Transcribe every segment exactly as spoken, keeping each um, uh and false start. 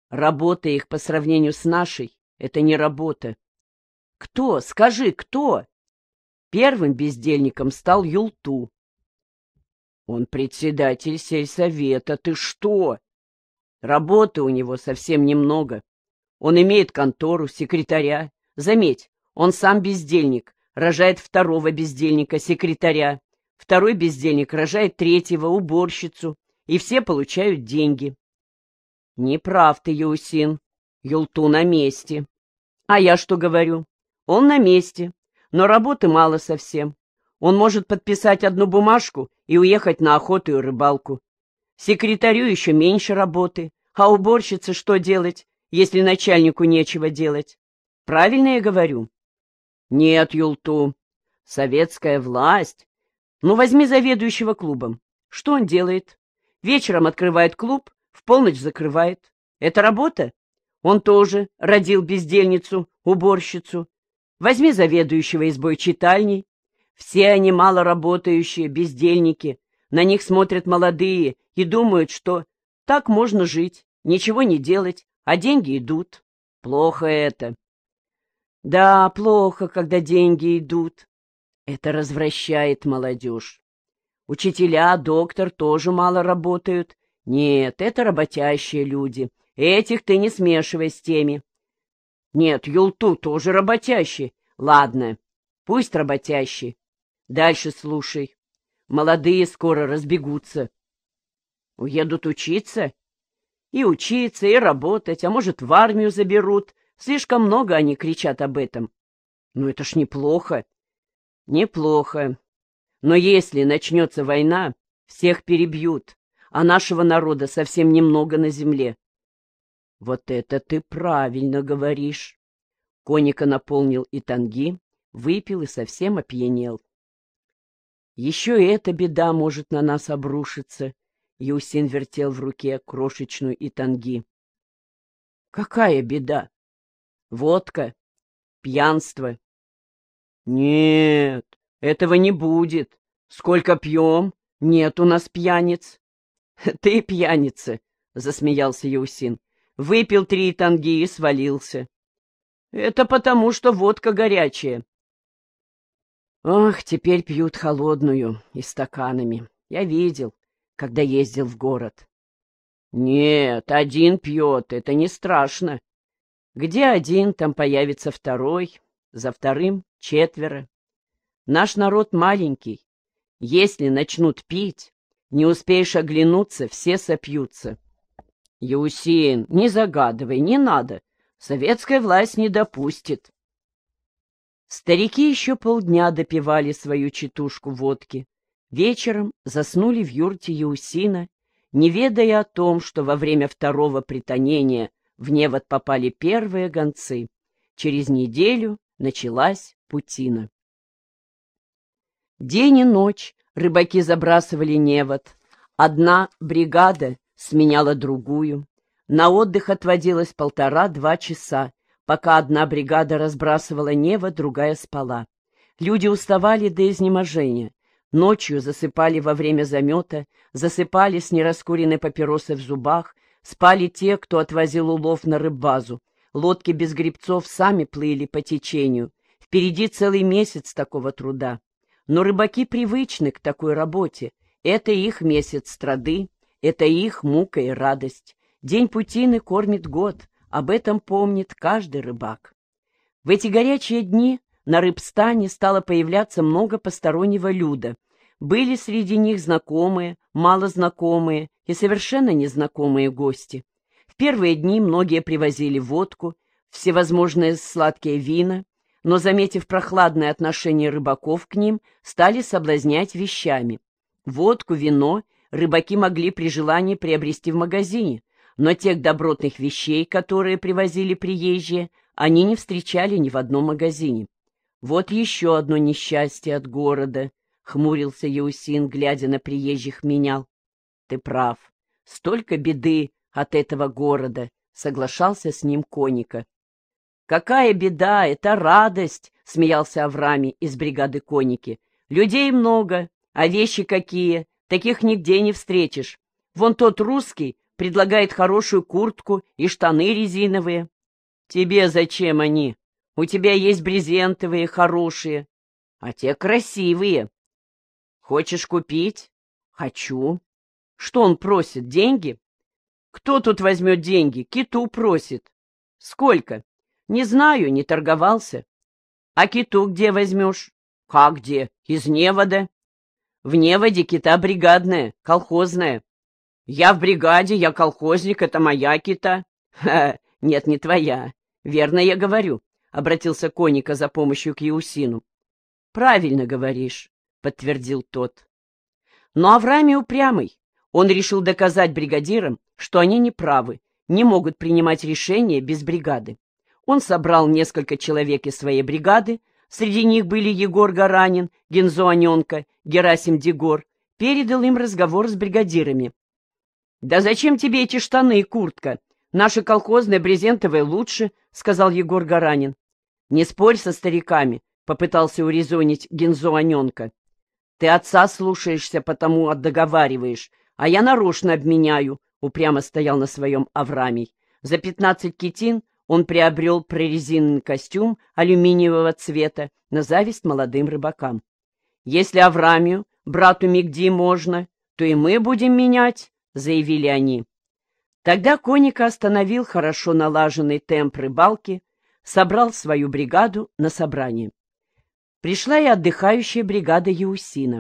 Работа их по сравнению с нашей — это не работа. Кто? Скажи, кто? Первым бездельником стал Юлту. Он председатель сельсовета. Ты что? Работы у него совсем немного. Он имеет контору, секретаря. Заметь, он сам бездельник, рожает второго бездельника, секретаря. Второй бездельник рожает третьего, уборщицу. И все получают деньги. Не прав ты, Юсин. Юлту на месте. А я что говорю? Он на месте, но работы мало совсем. Он может подписать одну бумажку и уехать на охоту и рыбалку. Секретарю еще меньше работы, а уборщице что делать, если начальнику нечего делать? Правильно я говорю? Нет, Юлту, советская власть. Ну, возьми заведующего клубом. Что он делает? Вечером открывает клуб, в полночь закрывает. Это работа? Он тоже родил бездельницу, уборщицу. Возьми заведующего избой читальней. Все они малоработающие, бездельники. На них смотрят молодые и думают, что так можно жить, ничего не делать, а деньги идут. Плохо это. Да, плохо, когда деньги идут. Это развращает молодежь. Учителя, доктор тоже мало работают. Нет, это работящие люди. Этих ты не смешивай с теми. Нет, Юлту тоже работящий. Ладно, пусть работящий. Дальше слушай. Молодые скоро разбегутся. Уедут учиться? И учиться, и работать, а может, в армию заберут. Слишком много они кричат об этом. Ну, это ж неплохо. Неплохо. Но если начнется война, всех перебьют, а нашего народа совсем немного на земле. Вот это ты правильно говоришь. Коника наполнил и танги, выпил и совсем опьянел. Еще и эта беда может на нас обрушиться. Юсин вертел в руке крошечную и танги. Какая беда? Водка, пьянство. Нет, этого не будет. Сколько пьем, нет у нас пьяниц. Ты пьяница, засмеялся Юсин. Выпил три танги и свалился. Это потому, что водка горячая. Ох, теперь пьют холодную и стаканами. Я видел, когда ездил в город. Нет, один пьет, это не страшно. Где один, там появится второй, за вторым четверо. Наш народ маленький. Если начнут пить, не успеешь оглянуться, все сопьются. Юсин, не загадывай, не надо. Советская власть не допустит. Старики еще полдня допивали свою читушку водки. Вечером заснули в юрте Юсина, не ведая о том, что во время второго притонения в невод попали первые гонцы. Через неделю началась путина. День и ночь рыбаки забрасывали невод. Одна бригада сменяла другую. На отдых отводилось полтора-два часа, пока одна бригада разбрасывала невод, другая спала. Люди уставали до изнеможения. Ночью засыпали во время замета, засыпали с нераскуренной папиросой в зубах, спали те, кто отвозил улов на рыббазу. Лодки без гребцов сами плыли по течению. Впереди целый месяц такого труда. Но рыбаки привычны к такой работе. Это их месяц страды, это их мука и радость. День путины кормит год, об этом помнит каждый рыбак. В эти горячие дни на рыбстане стало появляться много постороннего люда. Были среди них знакомые, малознакомые и совершенно незнакомые гости. В первые дни многие привозили водку, всевозможные сладкие вина, но, заметив прохладное отношение рыбаков к ним, стали соблазнять вещами. Водку, вино рыбаки могли при желании приобрести в магазине, но тех добротных вещей, которые привозили приезжие, они не встречали ни в одном магазине. Вот еще одно несчастье от города, — хмурился Юсин, глядя на приезжих, менял. — Ты прав, столько беды от этого города, — соглашался с ним Коника. — Какая беда, это радость, — смеялся Аврами из бригады Коники. — Людей много, а вещи какие, таких нигде не встретишь. Вон тот русский предлагает хорошую куртку и штаны резиновые. Тебе зачем они? У тебя есть брезентовые, хорошие, а те красивые. Хочешь купить? Хочу. Что он просит, деньги? Кто тут возьмет деньги? Киту просит. Сколько? Не знаю, не торговался. А киту где возьмешь? Как где? Из невода. В неводе кита бригадная, колхозная. Я в бригаде, я колхозник, это моя кита. Ха, нет, не твоя. Верно я говорю, обратился Коника за помощью к Еусину. Правильно говоришь, подтвердил тот. Но Авраамий упрямый. Он решил доказать бригадирам, что они не правы, не могут принимать решения без бригады. Он собрал несколько человек из своей бригады, среди них были Егор Гаранин, Гензо Аненко, Герасим Дегор, передал им разговор с бригадирами. «Да зачем тебе эти штаны и куртка? Наши колхозные брезентовые лучше», — сказал Егор Гаранин. «Не спорь со стариками», — попытался урезонить Гензо Аненко. «Ты отца слушаешься, потому отдоговариваешь, а я нарочно обменяю», — упрямо стоял на своем Авраамий. За пятнадцать китин он приобрел прорезиненный костюм алюминиевого цвета на зависть молодым рыбакам. «Если Авраамию, брату Мигди, можно, то и мы будем менять», — заявили они. Тогда Коника остановил хорошо налаженный темп рыбалки, собрал свою бригаду на собрание. Пришла и отдыхающая бригада Еусина.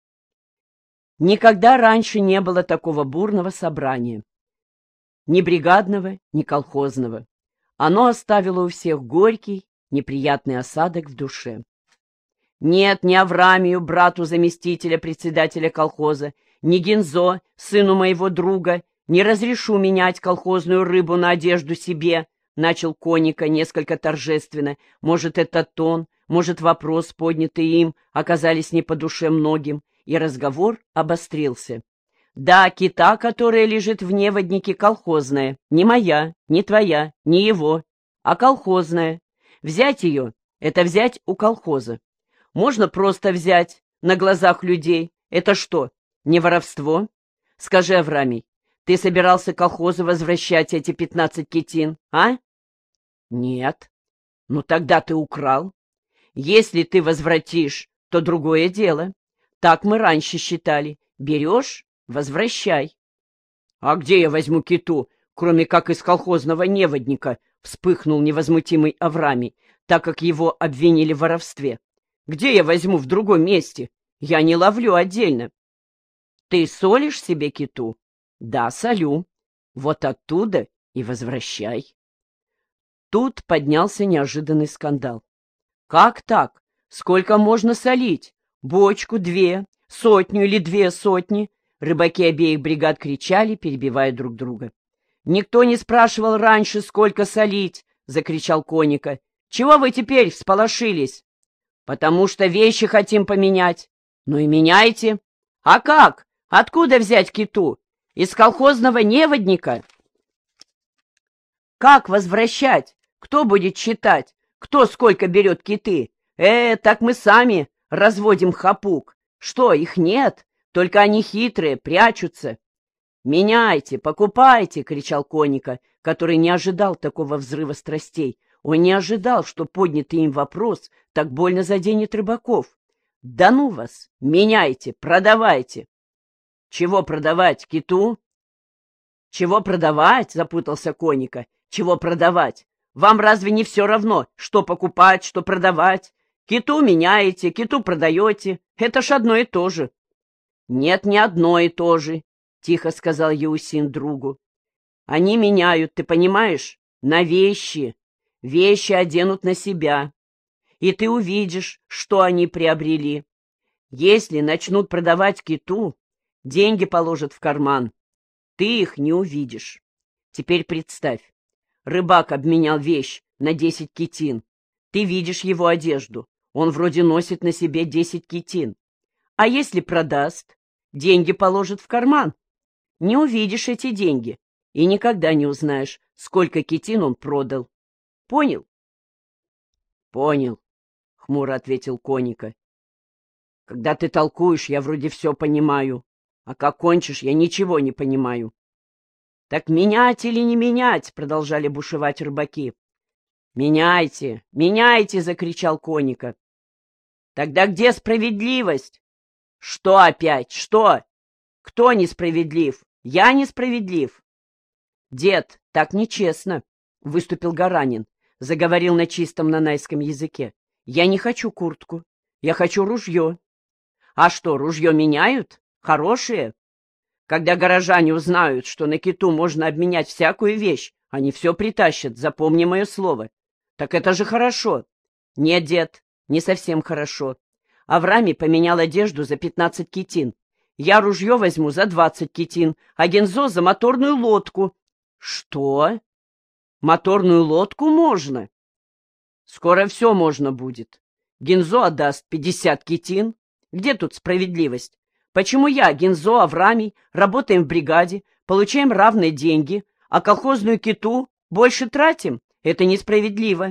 Никогда раньше не было такого бурного собрания. Ни бригадного, ни колхозного. Оно оставило у всех горький, неприятный осадок в душе. Нет, ни Авраамию, брату заместителя председателя колхоза, ни Гензо, сыну моего друга, не разрешу менять колхозную рыбу на одежду себе, начал Коника несколько торжественно. Может, это тон, может, вопрос, поднятый им, оказались не по душе многим, и разговор обострился. Да, кита, которая лежит в неводнике, колхозная, не моя, не твоя, не его, а колхозная. Взять ее — это взять у колхоза. Можно просто взять на глазах людей. Это что, не воровство? Скажи, Авраамий, ты собирался колхозу возвращать эти пятнадцать китин, а? Нет. Ну тогда ты украл. Если ты возвратишь, то другое дело. Так мы раньше считали. Берешь — возвращай. — А где я возьму киту, кроме как из колхозного неводника? — вспыхнул невозмутимый Авраамий, так как его обвинили в воровстве. — Где я возьму в другом месте? Я не ловлю отдельно. — Ты солишь себе киту? — Да, солю. Вот оттуда и возвращай. Тут поднялся неожиданный скандал. — Как так? Сколько можно солить? Бочку, две, сотню или две сотни? Рыбаки обеих бригад кричали, перебивая друг друга. «Никто не спрашивал раньше, сколько солить!» — закричал Коника. «Чего вы теперь всполошились?» «Потому что вещи хотим поменять». «Ну и меняйте». «А как? Откуда взять киту? Из колхозного неводника?» «Как возвращать? Кто будет считать? Кто сколько берет киты? Э, так мы сами разводим хапук. Что, их нет? Только они хитрые, прячутся. «Меняйте, покупайте!» — кричал Коника, который не ожидал такого взрыва страстей. Он не ожидал, что поднятый им вопрос так больно заденет рыбаков. «Да ну вас! Меняйте, продавайте!» «Чего продавать, киту?» «Чего продавать?» — запутался Коника. «Чего продавать? Вам разве не все равно, что покупать, что продавать? Киту меняете, киту продаете. Это ж одно и то же». «Нет, не одно и то же», — тихо сказал Еусин другу. «Они меняют, ты понимаешь, на вещи. Вещи оденут на себя. И ты увидишь, что они приобрели. Если начнут продавать киту, деньги положат в карман. Ты их не увидишь. Теперь представь, рыбак обменял вещь на десять китин. Ты видишь его одежду. Он вроде носит на себе десять китин. А если продаст, деньги положит в карман. Не увидишь эти деньги и никогда не узнаешь, сколько китин он продал. Понял? — Понял, — хмуро ответил Коника. — Когда ты толкуешь, я вроде все понимаю, а как кончишь, я ничего не понимаю. Так менять или не менять? Продолжали бушевать рыбаки. Меняйте, меняйте, закричал Коника. Тогда где справедливость? Что опять? Что? Кто несправедлив? Я несправедлив. Дед, так нечестно, выступил Гаранин, заговорил на чистом нанайском языке. Я не хочу куртку, я хочу ружье. А что, ружье меняют? Хорошие? Когда горожане узнают, что на Киту можно обменять всякую вещь, они все притащат, запомни мое слово. Так это же хорошо. Нет, дед, не совсем хорошо. Авраамий поменял одежду за пятнадцать китин. Я ружье возьму за двадцать китин, а Гензо за моторную лодку. Что? Моторную лодку можно? Скоро все можно будет. Гензо отдаст пятьдесят китин. Где тут справедливость? Почему я, Гензо, Авраамий, работаем в бригаде, получаем равные деньги, а колхозную киту больше тратим? Это несправедливо.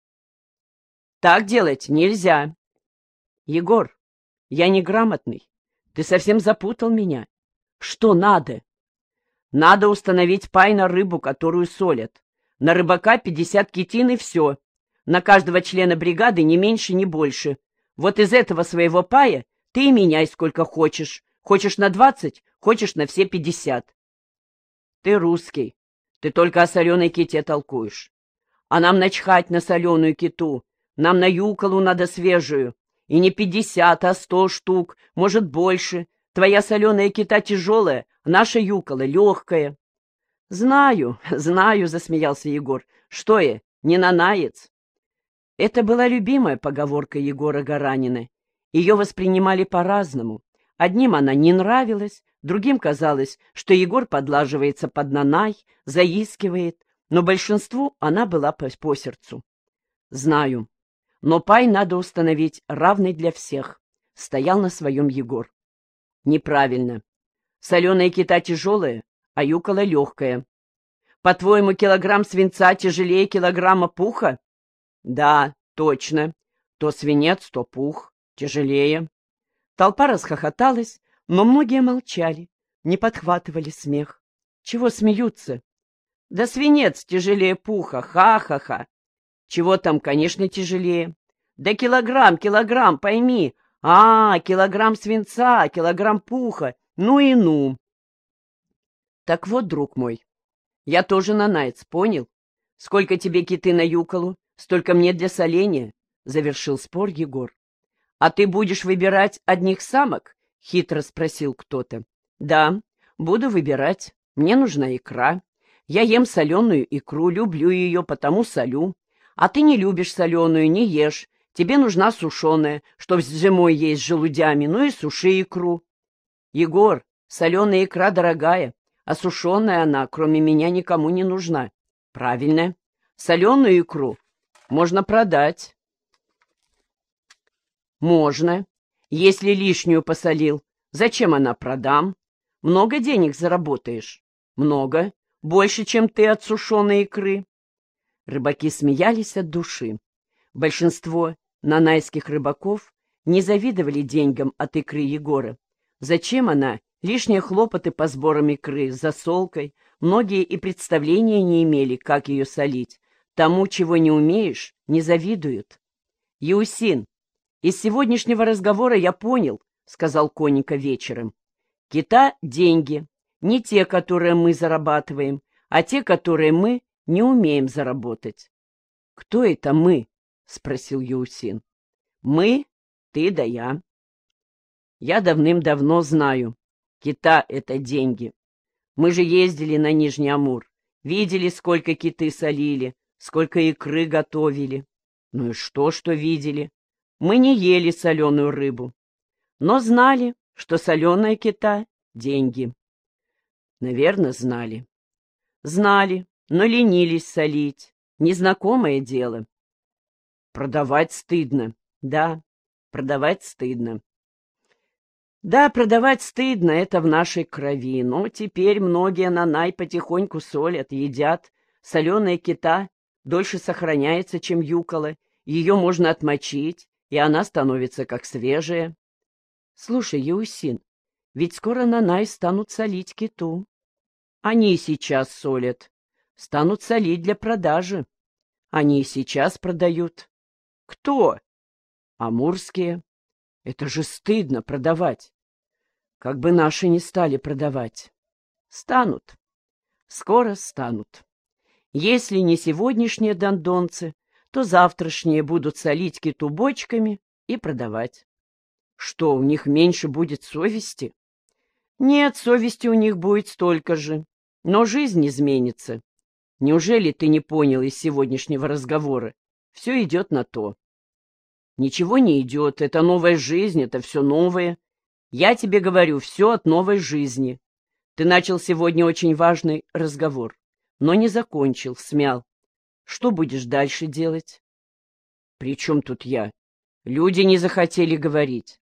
Так делать нельзя. Егор, я неграмотный. Ты совсем запутал меня. Что надо? Надо установить пай на рыбу, которую солят. На рыбака пятьдесят китин и все. На каждого члена бригады не меньше, не больше. Вот из этого своего пая ты и меняй сколько хочешь. Хочешь на двадцать, хочешь на все пятьдесят. Ты русский. Ты только о соленой ките толкуешь. А нам начхать на соленую киту. Нам на юколу надо свежую. И не пятьдесят, а сто штук, может, больше. Твоя соленая кита тяжелая, наша юкола легкая. — Знаю, знаю, — засмеялся Егор. — Что я, не нанаец? Это была любимая поговорка Егора Гаранина. Ее воспринимали по-разному. Одним она не нравилась, другим казалось, что Егор подлаживается под нанай, заискивает, но большинству она была по, по сердцу. — Знаю. Но пай надо установить равный для всех. Стоял на своем Егор. Неправильно. Соленая кита тяжелая, а юкола легкая. По-твоему, килограмм свинца тяжелее килограмма пуха? Да, точно. То свинец, то пух. Тяжелее. Толпа расхохоталась, но многие молчали, не подхватывали смех. Чего смеются? Да свинец тяжелее пуха, ха-ха-ха. Чего там, конечно, тяжелее. Да килограмм, килограмм, пойми. А, килограмм свинца, килограмм пуха. Ну и ну. Так вот, друг мой, я тоже нанаец, понял? Сколько тебе киты на юколу, столько мне для соления, — завершил спор Егор. А ты будешь выбирать одних самок? — хитро спросил кто-то. Да, буду выбирать. Мне нужна икра. Я ем соленую икру, люблю ее, потому солю. А ты не любишь соленую, не ешь. Тебе нужна сушеная, чтоб зимой есть с желудями, ну и суши икру. Егор, соленая икра дорогая, а сушеная она, кроме меня, никому не нужна. Правильно. Соленую икру можно продать. Можно. Если лишнюю посолил, зачем она продам? Много денег заработаешь? Много. Больше, чем ты от сушеной икры. Рыбаки смеялись от души. Большинство нанайских рыбаков не завидовали деньгам от икры Егора. Зачем она? Лишние хлопоты по сборам икры, засолкой. Многие и представления не имели, как ее солить. Тому, чего не умеешь, не завидуют. — Еусин, из сегодняшнего разговора я понял, — сказал Коника вечером. — Кита — деньги. Не те, которые мы зарабатываем, а те, которые мы не умеем заработать. — Кто это мы? — спросил Еусин. — Мы, ты да я. Я давным-давно знаю. Кита — это деньги. Мы же ездили на Нижний Амур, видели, сколько киты солили, сколько икры готовили. Ну и что, что видели? Мы не ели соленую рыбу, но знали, что соленая кита — деньги. Наверное, знали. Знали, но ленились солить. Незнакомое дело. Продавать стыдно. Да, продавать стыдно. Да, продавать стыдно, это в нашей крови, но теперь многие нанай потихоньку солят, едят. Соленая кита дольше сохраняется, чем юкола. Ее можно отмочить, и она становится как свежая. Слушай, Еусин, ведь скоро нанай станут солить киту. Они и сейчас солят. Станут солить для продажи. Они и сейчас продают. Кто? Амурские. Это же стыдно продавать. Как бы наши не стали продавать. Станут. Скоро станут. Если не сегодняшние дондонцы, то завтрашние будут солить киту бочками и продавать. Что, у них меньше будет совести? Нет, совести у них будет столько же. Но жизнь изменится. Неужели ты не понял из сегодняшнего разговора? Все идет на то. Ничего не идет. Это новая жизнь, это все новое. Я тебе говорю, все от новой жизни. Ты начал сегодня очень важный разговор, но не закончил, смял. Что будешь дальше делать? При чем тут я? Люди не захотели говорить.